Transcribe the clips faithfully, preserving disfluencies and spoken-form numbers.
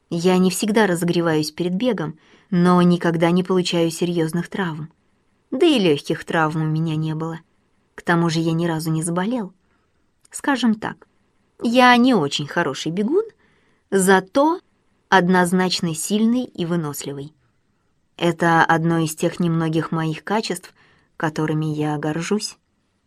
Я не всегда разогреваюсь перед бегом, но никогда не получаю серьезных травм. Да и легких травм у меня не было. К тому же я ни разу не заболел. Скажем так, я не очень хороший бегун, зато однозначно сильный и выносливый. Это одно из тех немногих моих качеств, которыми я горжусь.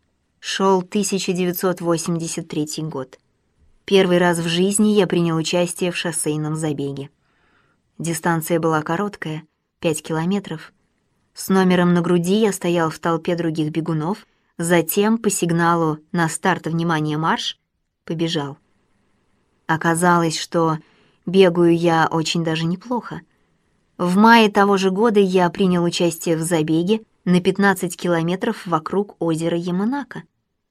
Шел тысяча девятьсот восемьдесят третий год. Первый раз в жизни я принял участие в шоссейном забеге. Дистанция была короткая, пять километров. С номером на груди я стоял в толпе других бегунов, затем по сигналу «на старт, внимание, марш» побежал. Оказалось, что бегаю я очень даже неплохо. В мае того же года я принял участие в забеге на пятнадцать километров вокруг озера Яманака.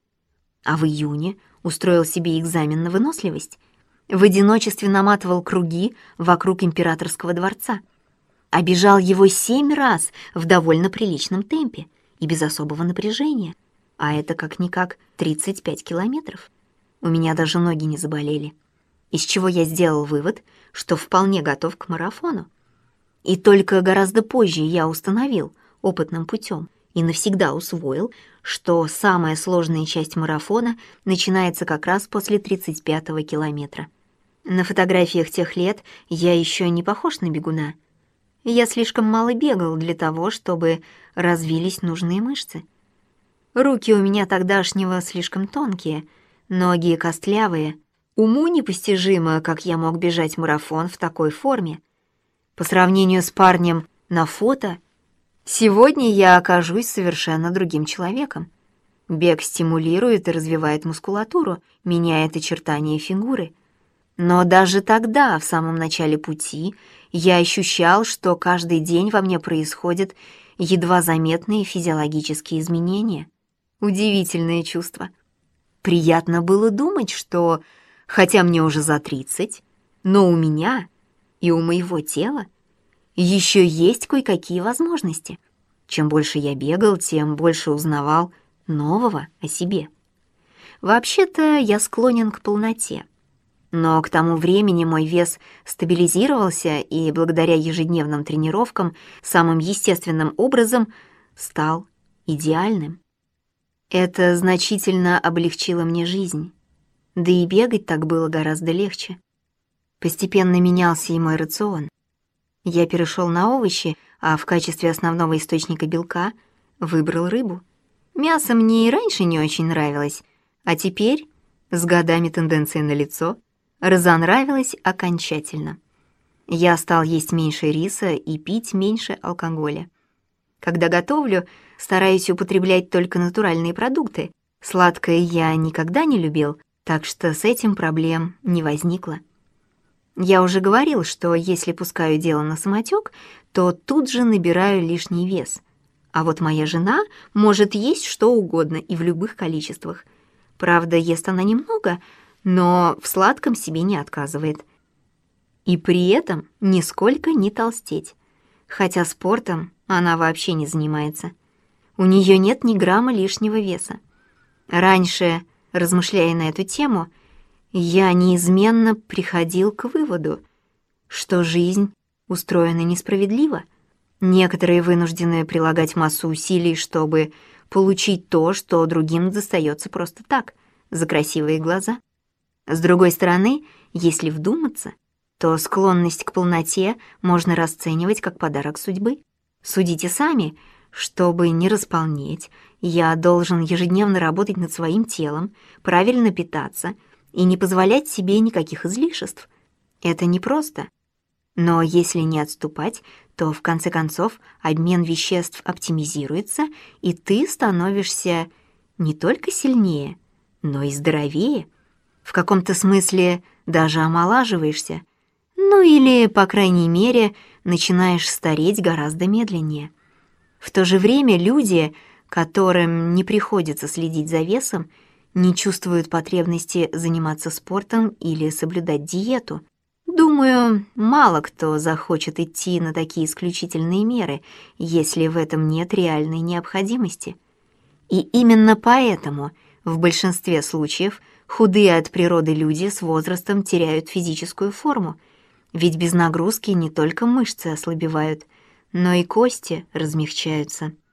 А в июне устроил себе экзамен на выносливость. В одиночестве наматывал круги вокруг императорского дворца. Обежал его семь раз в довольно приличном темпе и без особого напряжения. А это как-никак тридцать пять километров. У меня даже ноги не заболели. Из чего я сделал вывод, что вполне готов к марафону. И только гораздо позже я установил опытным путем и навсегда усвоил, что самая сложная часть марафона начинается как раз после тридцать пятого километра. На фотографиях тех лет я еще не похож на бегуна. Я слишком мало бегал для того, чтобы развились нужные мышцы. Руки у меня тогдашнего слишком тонкие, ноги костлявые. Уму непостижимо, как я мог бежать марафон в такой форме. По сравнению с парнем на фото, сегодня я окажусь совершенно другим человеком. Бег стимулирует и развивает мускулатуру, меняет очертания фигуры. Но даже тогда, в самом начале пути, я ощущал, что каждый день во мне происходят едва заметные физиологические изменения. Удивительное чувство. Приятно было думать, что, хотя мне уже за тридцать, но у меня и у моего тела еще есть кое-какие возможности. Чем больше я бегал, тем больше узнавал нового о себе. Вообще-то я склонен к полноте. Но к тому времени мой вес стабилизировался и благодаря ежедневным тренировкам самым естественным образом стал идеальным. Это значительно облегчило мне жизнь. Да и бегать так было гораздо легче. Постепенно менялся и мой рацион. Я перешел на овощи, а в качестве основного источника белка выбрал рыбу. Мясо мне и раньше не очень нравилось, а теперь, с годами тенденция налицо, разонравилось окончательно. Я стал есть меньше риса и пить меньше алкоголя. Когда готовлю, стараюсь употреблять только натуральные продукты. Сладкое я никогда не любил, так что с этим проблем не возникло. Я уже говорил, что если пускаю дело на самотек, то тут же набираю лишний вес. А вот моя жена может есть что угодно и в любых количествах. Правда, ест она немного, но в сладком себе не отказывает. И при этом нисколько не толстеть. Хотя спортом она вообще не занимается. У нее нет ни грамма лишнего веса. Раньше, размышляя на эту тему, я неизменно приходил к выводу, что жизнь устроена несправедливо. Некоторые вынуждены прилагать массу усилий, чтобы получить то, что другим достается просто так, за красивые глаза. С другой стороны, если вдуматься, то склонность к полноте можно расценивать как подарок судьбы. Судите сами, чтобы не располнеть, я должен ежедневно работать над своим телом, правильно питаться и не позволять себе никаких излишеств. Это непросто. Но если не отступать, то в конце концов обмен веществ оптимизируется, и ты становишься не только сильнее, но и здоровее. В каком-то смысле даже омолаживаешься. Ну или, по крайней мере, начинаешь стареть гораздо медленнее. В то же время люди, которым не приходится следить за весом, не чувствуют потребности заниматься спортом или соблюдать диету. Думаю, мало кто захочет идти на такие исключительные меры, если в этом нет реальной необходимости. И именно поэтому в большинстве случаев худые от природы люди с возрастом теряют физическую форму, Ведь без нагрузки не только мышцы ослабевают, но и кости размягчаются.